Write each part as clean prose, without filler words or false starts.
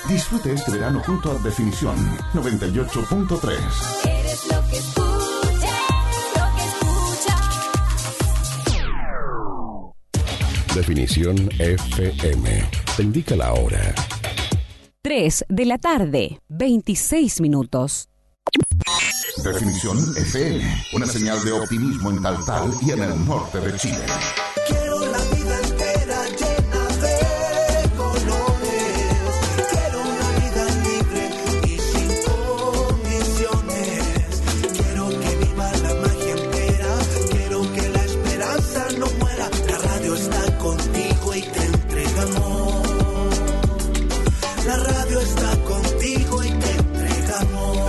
Disfrute este verano junto a Definición 98.3. Eres lo que escuchas, lo que escuchas. Definición FM. Te indica la hora. 3 de la tarde, 26 minutos. Definición FM, una señal de optimismo en Taltal y en el norte de Chile. Quiero la vida entera llena de colores. Quiero una vida libre y sin condiciones. Quiero que viva la magia entera. Quiero que la esperanza no muera. La radio está contigo y te entrega amor. La radio está contigo y te entrega amor.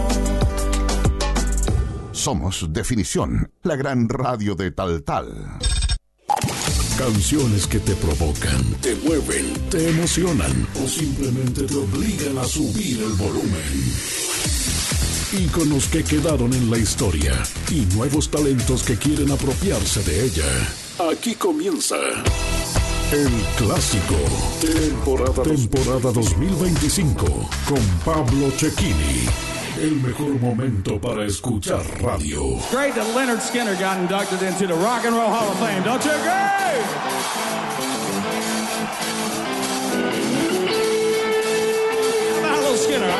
Somos Definición, la gran radio de Taltal. Canciones que te provocan, te mueven, te emocionan o simplemente te obligan a subir el volumen. Íconos que quedaron en la historia y nuevos talentos que quieren apropiarse de ella. Aquí comienza El Clásico, temporada 2025, con Pablo Cecchini. El mejor momento para escuchar radio. Great that Leonard Skinner got inducted into the Rock and Roll Hall of Fame, don't you agree? How about a little Skinner?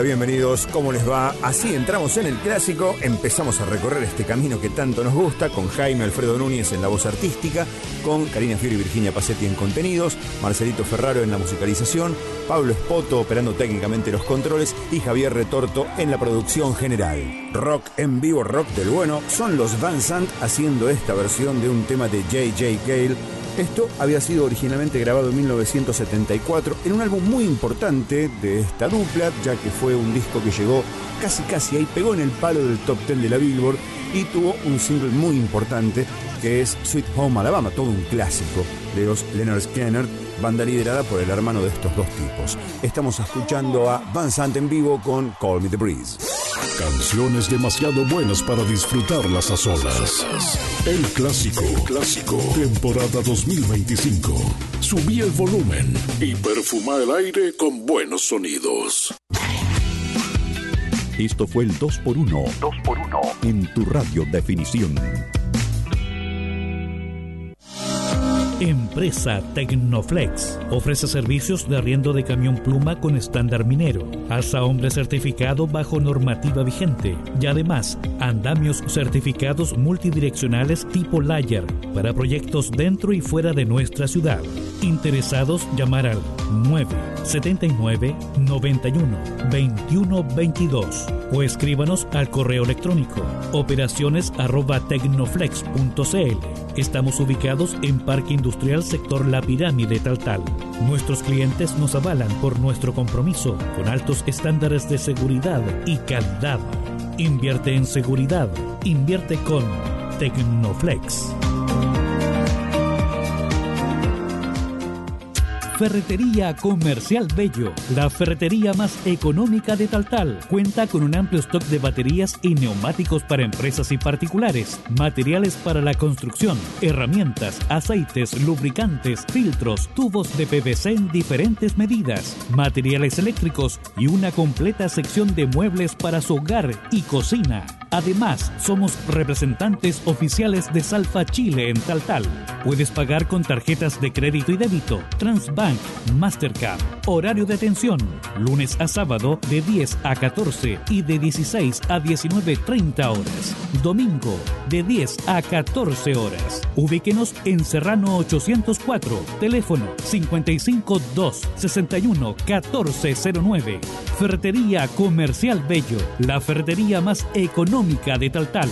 bienvenidos, ¿cómo les va? Así entramos en el clásico, empezamos a recorrer este camino que tanto nos gusta, con Jaime Alfredo Núñez en la voz artística, con Karina Fiori y Virginia Pacetti en contenidos, Marcelito Ferraro en la musicalización, Pablo Espoto operando técnicamente los controles y Javier Retorto en la producción general. Rock en vivo, rock del bueno, son los Van Sant haciendo esta versión de un tema de J.J. Cale. Esto había sido originalmente grabado en 1974 en un álbum muy importante de esta dupla, ya que fue un disco que llegó casi ahí, pegó en el palo del top 10 de la Billboard y tuvo un single muy importante que es Sweet Home Alabama, todo un clásico de los Lynyrd Skynyrd, banda liderada por el hermano de estos dos tipos. Estamos escuchando a Van Sant en vivo con Call Me The Breeze. Canciones demasiado buenas para disfrutarlas a solas. El clásico, temporada 2025. Subí el volumen y perfuma el aire con buenos sonidos. Esto fue el 2x1 en tu radio definición. Empresa Tecnoflex ofrece servicios de arriendo de camión pluma con estándar minero, alza hombre certificado bajo normativa vigente y además andamios certificados multidireccionales tipo Layer para proyectos dentro y fuera de nuestra ciudad. Interesados, llamar al 979 91 21 22 o escríbanos al correo electrónico operaciones@tecnoflex.cl. Estamos ubicados en Parque Industrial Sector La Pirámide, Taltal. Nuestros clientes nos avalan por nuestro compromiso con altos estándares de seguridad y calidad. Invierte en seguridad. Invierte con Tecnoflex. Ferretería Comercial Bello, la ferretería más económica de Taltal. Cuenta con un amplio stock de baterías y neumáticos para empresas y particulares, materiales para la construcción, herramientas, aceites, lubricantes, filtros, tubos de PVC en diferentes medidas, materiales eléctricos y una completa sección de muebles para su hogar y cocina. Además, somos representantes oficiales de Salfa Chile en Taltal. Puedes pagar con tarjetas de crédito y débito, Transbank, Mastercard. Horario de atención, lunes a sábado de 10 a 14 y de 16 a 19:30 horas. Domingo de 10 a 14 horas. Ubíquenos en Serrano 804, teléfono 552-61-1409. Ferretería Comercial Bello, la ferretería más económica de Taltal.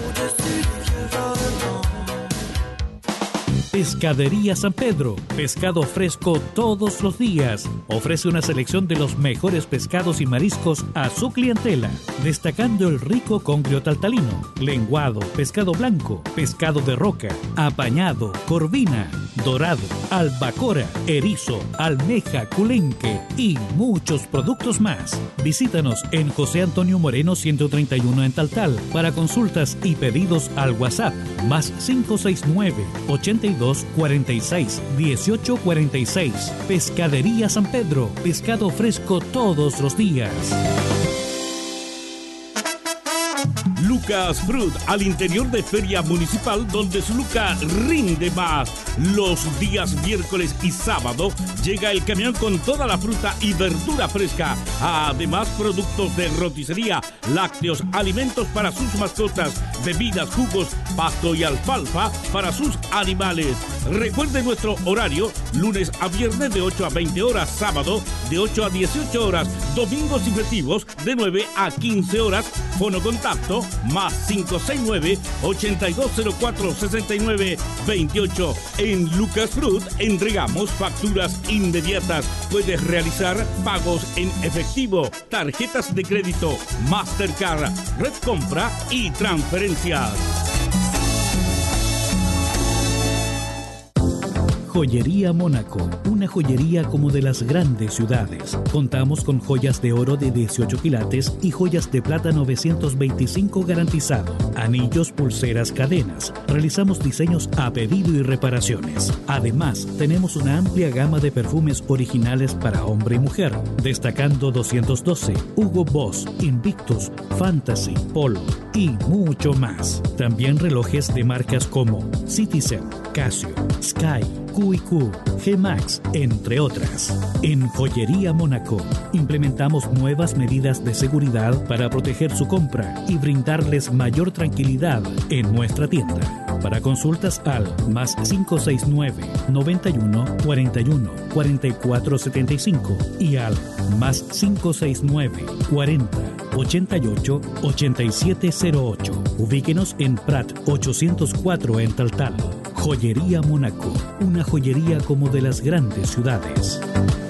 Pescadería San Pedro, pescado fresco todos los días. Ofrece una selección de los mejores pescados y mariscos a su clientela, destacando el rico congrio taltalino, lenguado, pescado blanco, pescado de roca, apañado, corvina, dorado, albacora, erizo, almeja, culenque y muchos productos más. Visítanos en José Antonio Moreno 131 en Taltal. Para consultas y pedidos al WhatsApp más 569-8246-1846. Pescadería San Pedro, pescado fresco todos los días. Lucas Fruit, al interior de Feria Municipal, donde su Luca rinde más. Los días miércoles y sábado llega el camión con toda la fruta y verdura fresca. Además, productos de roticería, lácteos, alimentos para sus mascotas, bebidas, jugos, pasto y alfalfa para sus animales. Recuerde nuestro horario, lunes a viernes de 8 a 20 horas, sábado de 8 a 18 horas, domingos y festivos de 9 a 15 horas. Fono contacto más 569-8204-6928. En Lucas Fruit entregamos facturas inmediatas. Puedes realizar pagos en efectivo, tarjetas de crédito, Mastercard, Red Compra y transferencias. Joyería Mónaco, una joyería como de las grandes ciudades. Contamos con joyas de oro de 18 quilates y joyas de plata 925 garantizado. Anillos, pulseras, cadenas. Realizamos diseños a pedido y reparaciones. Además, tenemos una amplia gama de perfumes originales para hombre y mujer, destacando 212, Hugo Boss, Invictus, Fantasy, Polo y mucho más. También relojes de marcas como Citizen, Casio, Sky, QQ, G-Max, entre otras. En Joyería Mónaco implementamos nuevas medidas de seguridad para proteger su compra y brindarles mayor tranquilidad en nuestra tienda. Para consultas al más 569 91 41 44 75 y al más 569 40 88 8708. Ubíquenos en Prat 804 en Taltal. Joyería Mónaco, una joyería como de las grandes ciudades.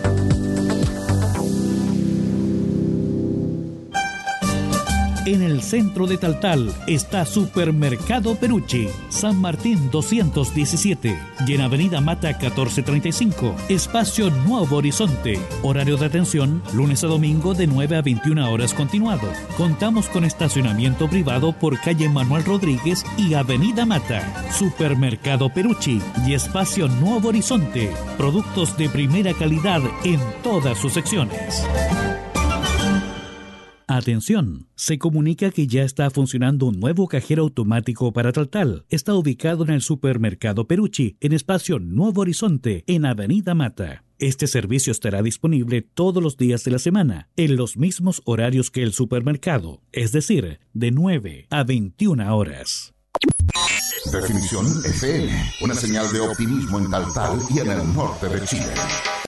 En el centro de Taltal está Supermercado Perucci, San Martín 217 y en Avenida Mata 1435, Espacio Nuevo Horizonte. Horario de atención, lunes a domingo de 9 a 21 horas continuado. Contamos con estacionamiento privado por calle Manuel Rodríguez y Avenida Mata. Supermercado Perucci y Espacio Nuevo Horizonte. Productos de primera calidad en todas sus secciones. Atención, se comunica que ya está funcionando un nuevo cajero automático para Taltal. Está ubicado en el Supermercado Perucci, en Espacio Nuevo Horizonte, en Avenida Mata. Este servicio estará disponible todos los días de la semana, en los mismos horarios que el supermercado, es decir, de 9 a 21 horas. Definición FM, una señal de optimismo en Taltal y en el norte de Chile.